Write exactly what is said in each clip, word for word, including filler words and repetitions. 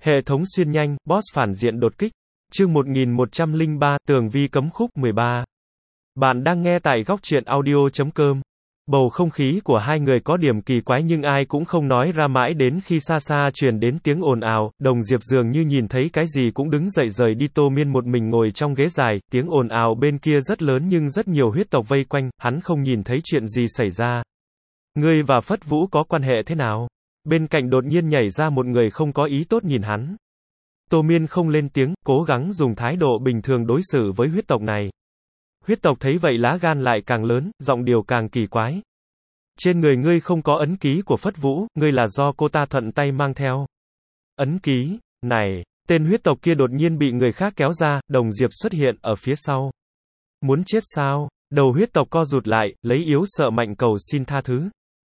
Hệ thống xuyên nhanh, boss phản diện đột kích. Chương một nghìn một trăm lẻ ba, Tường Vi cấm khúc mười ba. Bạn đang nghe tại góc truyện audio chấm com. Bầu không khí của hai người có điểm kỳ quái nhưng ai cũng không nói ra mãi đến khi xa xa truyền đến tiếng ồn ào, Đồng Diệp dường như nhìn thấy cái gì cũng đứng dậy rời đi. Tô Miên một mình ngồi trong ghế dài, tiếng ồn ào bên kia rất lớn nhưng rất nhiều huyết tộc vây quanh, hắn không nhìn thấy chuyện gì xảy ra. Ngươi và Phất Vũ có quan hệ thế nào? Bên cạnh đột nhiên nhảy ra một người không có ý tốt nhìn hắn. Tô Miên không lên tiếng, cố gắng dùng thái độ bình thường đối xử với huyết tộc này. Huyết tộc thấy vậy lá gan lại càng lớn, giọng điệu càng kỳ quái. Trên người ngươi không có ấn ký của Phất Vũ, ngươi là do cô ta thuận tay mang theo. Ấn ký, này, tên huyết tộc kia đột nhiên bị người khác kéo ra, Đồng Diệp xuất hiện ở phía sau. Muốn chết sao? Đầu huyết tộc co rụt lại, lấy yếu sợ mạnh cầu xin tha thứ.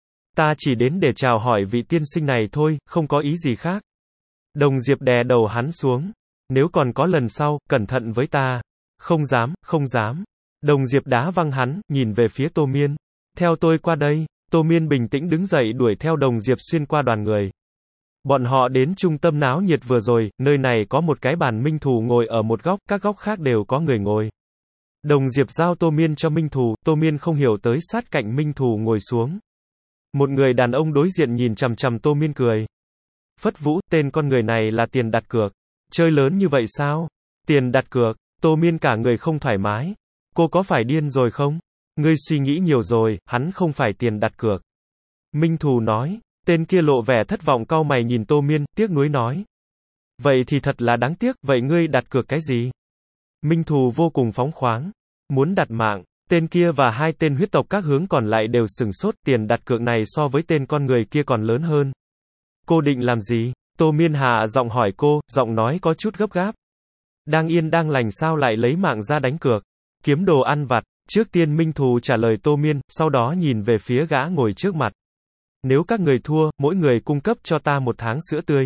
Ta chỉ đến để chào hỏi vị tiên sinh này thôi, không có ý gì khác. Đồng Diệp đè đầu hắn xuống. Nếu còn có lần sau, cẩn thận với ta. Không dám, không dám. Đồng Diệp đá văng hắn, nhìn về phía Tô Miên. Theo tôi qua đây. Tô Miên bình tĩnh đứng dậy đuổi theo Đồng Diệp xuyên qua đoàn người. Bọn họ đến trung tâm náo nhiệt vừa rồi, nơi này có một cái bàn Minh Thù ngồi ở một góc, các góc khác đều có người ngồi. Đồng Diệp giao Tô Miên cho Minh Thù, Tô Miên không hiểu tới sát cạnh Minh Thù ngồi xuống. Một người đàn ông đối diện nhìn chằm chằm Tô Miên cười. Phất Vũ, tên con người này là tiền đặt cược. Chơi lớn như vậy sao? Tiền đặt cược. Tô Miên cả người không thoải mái. Cô có phải điên rồi không? Ngươi suy nghĩ nhiều rồi, hắn không phải tiền đặt cược. Minh Thù nói. Tên kia lộ vẻ thất vọng cau mày nhìn Tô Miên, tiếc nuối nói. Vậy thì thật là đáng tiếc, vậy ngươi đặt cược cái gì? Minh Thù vô cùng phóng khoáng. Muốn đặt mạng. Tên kia và hai tên huyết tộc các hướng còn lại đều sửng sốt, tiền đặt cược này so với tên con người kia còn lớn hơn. Cô định làm gì? Tô Miên hạ giọng hỏi cô, giọng nói có chút gấp gáp. Đang yên đang lành sao lại lấy mạng ra đánh cược? Kiếm đồ ăn vặt. Trước tiên Minh Thù trả lời Tô Miên, sau đó nhìn về phía gã ngồi trước mặt. Nếu các người thua, mỗi người cung cấp cho ta một tháng sữa tươi.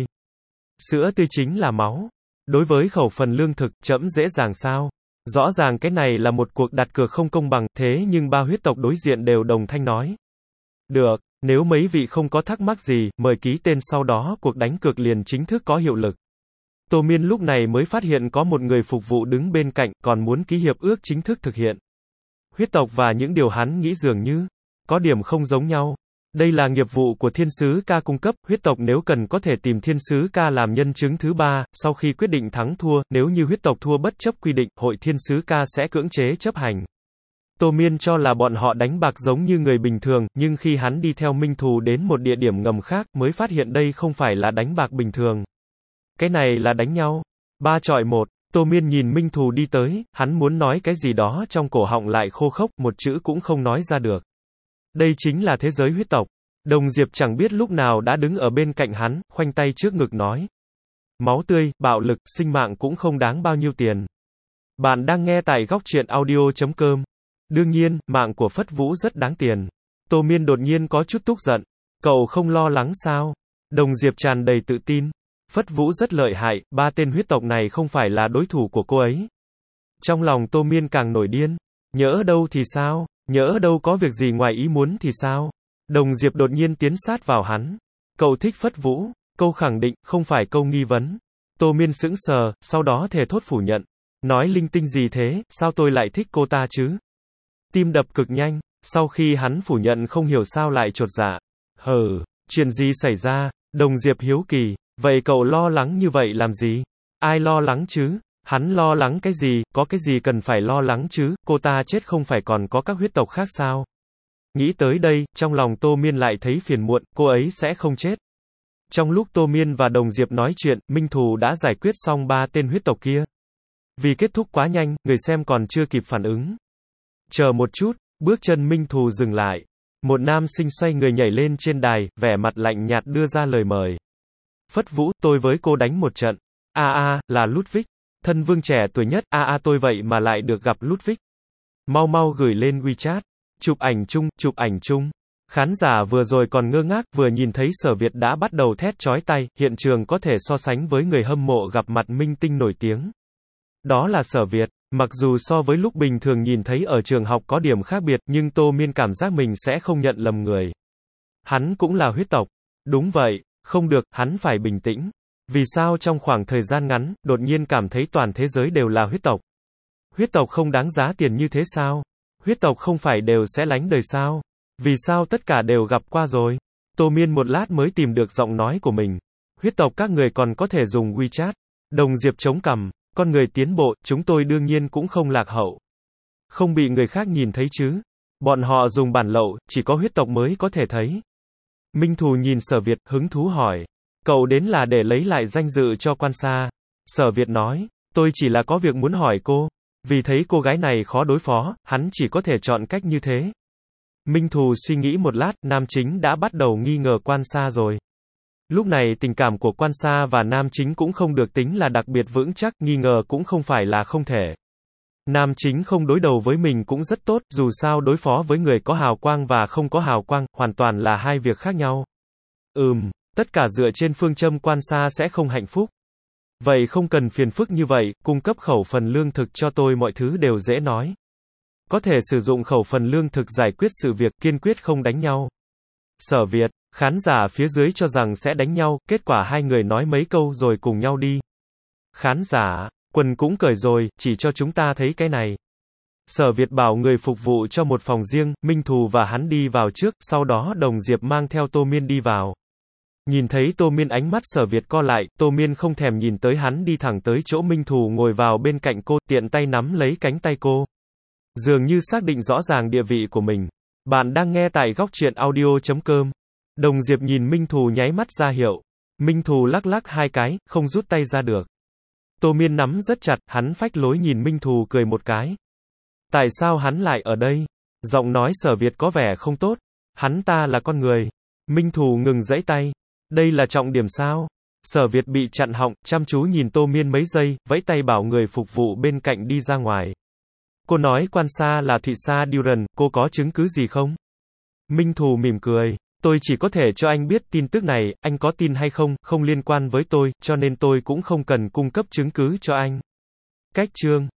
Sữa tươi chính là máu. Đối với khẩu phần lương thực, trẫm dễ dàng sao? Rõ ràng cái này là một cuộc đặt cược không công bằng, thế nhưng ba huyết tộc đối diện đều đồng thanh nói. Được, nếu mấy vị không có thắc mắc gì, mời ký tên sau đó cuộc đánh cược liền chính thức có hiệu lực. Tô Miên lúc này mới phát hiện có một người phục vụ đứng bên cạnh, còn muốn ký hiệp ước chính thức thực hiện. Huyết tộc và những điều hắn nghĩ dường như có điểm không giống nhau. Đây là nghiệp vụ của Thiên Sứ Ca cung cấp, huyết tộc nếu cần có thể tìm Thiên Sứ Ca làm nhân chứng thứ ba, sau khi quyết định thắng thua, nếu như huyết tộc thua bất chấp quy định, hội Thiên Sứ Ca sẽ cưỡng chế chấp hành. Tô Miên cho là bọn họ đánh bạc giống như người bình thường, nhưng khi hắn đi theo Minh Thù đến một địa điểm ngầm khác, mới phát hiện đây không phải là đánh bạc bình thường. Cái này là đánh nhau. Ba chọi một. Tô Miên nhìn Minh Thù đi tới, hắn muốn nói cái gì đó trong cổ họng lại khô khốc, một chữ cũng không nói ra được. Đây chính là thế giới huyết tộc. Đồng Diệp chẳng biết lúc nào đã đứng ở bên cạnh hắn, khoanh tay trước ngực nói. Máu tươi, bạo lực, sinh mạng cũng không đáng bao nhiêu tiền. Bạn đang nghe tại góc truyện audio chấm com. Đương nhiên, mạng của Phất Vũ rất đáng tiền. Tô Miên đột nhiên có chút tức giận. Cậu không lo lắng sao? Đồng Diệp tràn đầy tự tin. Phất Vũ rất lợi hại, ba tên huyết tộc này không phải là đối thủ của cô ấy. Trong lòng Tô Miên càng nổi điên. Nhỡ đâu thì sao? Nhỡ đâu có việc gì ngoài ý muốn thì sao? Đồng Diệp đột nhiên tiến sát vào hắn. Cậu thích Phất Vũ. Câu khẳng định, không phải câu nghi vấn. Tô Miên sững sờ, sau đó thề thốt phủ nhận. Nói linh tinh gì thế, sao tôi lại thích cô ta chứ? Tim đập cực nhanh, sau khi hắn phủ nhận không hiểu sao lại chột dạ. Hừ, chuyện gì xảy ra? Đồng Diệp hiếu kỳ, vậy cậu lo lắng như vậy làm gì? Ai lo lắng chứ? Hắn lo lắng cái gì, có cái gì cần phải lo lắng chứ, cô ta chết không phải còn có các huyết tộc khác sao? Nghĩ tới đây, trong lòng Tô Miên lại thấy phiền muộn, cô ấy sẽ không chết. Trong lúc Tô Miên và Đồng Diệp nói chuyện, Minh Thù đã giải quyết xong ba tên huyết tộc kia. Vì kết thúc quá nhanh, người xem còn chưa kịp phản ứng. Chờ một chút, bước chân Minh Thù dừng lại. Một nam sinh xoay người nhảy lên trên đài, vẻ mặt lạnh nhạt đưa ra lời mời. Phất Vũ, tôi với cô đánh một trận. A a, là Ludwig. Thân vương trẻ tuổi nhất, a a tôi vậy mà lại được gặp Ludwig. Mau mau gửi lên WeChat. Chụp ảnh chung, chụp ảnh chung. Khán giả vừa rồi còn ngơ ngác, vừa nhìn thấy Sở Việt đã bắt đầu thét chói tai, hiện trường có thể so sánh với người hâm mộ gặp mặt minh tinh nổi tiếng. Đó là Sở Việt. Mặc dù so với lúc bình thường nhìn thấy ở trường học có điểm khác biệt, nhưng Tô Miên cảm giác mình sẽ không nhận lầm người. Hắn cũng là huyết tộc. Đúng vậy, không được, hắn phải bình tĩnh. Vì sao trong khoảng thời gian ngắn, đột nhiên cảm thấy toàn thế giới đều là huyết tộc? Huyết tộc không đáng giá tiền như thế sao? Huyết tộc không phải đều sẽ lánh đời sao? Vì sao tất cả đều gặp qua rồi? Tô Miên một lát mới tìm được giọng nói của mình. Huyết tộc các người còn có thể dùng WeChat. Đồng Diệp chống cằm, con người tiến bộ, chúng tôi đương nhiên cũng không lạc hậu. Không bị người khác nhìn thấy chứ. Bọn họ dùng bản lậu, chỉ có huyết tộc mới có thể thấy. Minh Thù nhìn Sở Việt, hứng thú hỏi. Cậu đến là để lấy lại danh dự cho Quan Sa. Sở Việt nói, tôi chỉ là có việc muốn hỏi cô. Vì thấy cô gái này khó đối phó, hắn chỉ có thể chọn cách như thế. Minh Thù suy nghĩ một lát, Nam Chính đã bắt đầu nghi ngờ Quan Sa rồi. Lúc này tình cảm của Quan Sa và Nam Chính cũng không được tính là đặc biệt vững chắc, nghi ngờ cũng không phải là không thể. Nam Chính không đối đầu với mình cũng rất tốt, dù sao đối phó với người có hào quang và không có hào quang, hoàn toàn là hai việc khác nhau. Ừm, tất cả dựa trên phương châm Quan Sa sẽ không hạnh phúc. Vậy không cần phiền phức như vậy, cung cấp khẩu phần lương thực cho tôi mọi thứ đều dễ nói. Có thể sử dụng khẩu phần lương thực giải quyết sự việc, kiên quyết không đánh nhau. Sở Việt, khán giả phía dưới cho rằng sẽ đánh nhau, kết quả hai người nói mấy câu rồi cùng nhau đi. Khán giả, quần cũng cởi rồi, chỉ cho chúng ta thấy cái này. Sở Việt bảo người phục vụ cho một phòng riêng, Minh Thù và hắn đi vào trước, sau đó Đồng Diệp mang theo Tô Miên đi vào. Nhìn thấy Tô Miên ánh mắt Sở Việt co lại, Tô Miên không thèm nhìn tới hắn đi thẳng tới chỗ Minh Thù ngồi vào bên cạnh cô, tiện tay nắm lấy cánh tay cô. Dường như xác định rõ ràng địa vị của mình. Bạn đang nghe tại góc truyện audio chấm com. Đồng Diệp nhìn Minh Thù nháy mắt ra hiệu. Minh Thù lắc lắc hai cái, không rút tay ra được. Tô Miên nắm rất chặt, hắn phách lối nhìn Minh Thù cười một cái. Tại sao hắn lại ở đây? Giọng nói Sở Việt có vẻ không tốt. Hắn ta là con người. Minh Thù ngừng giãy tay. Đây là trọng điểm sao? Sở Việt bị chặn họng, chăm chú nhìn Tô Miên mấy giây, vẫy tay bảo người phục vụ bên cạnh đi ra ngoài. Cô nói Quan Sa là Thụy Sa Duran, cô có chứng cứ gì không? Minh Thù mỉm cười. Tôi chỉ có thể cho anh biết tin tức này, anh có tin hay không, không liên quan với tôi, cho nên tôi cũng không cần cung cấp chứng cứ cho anh. Cách chương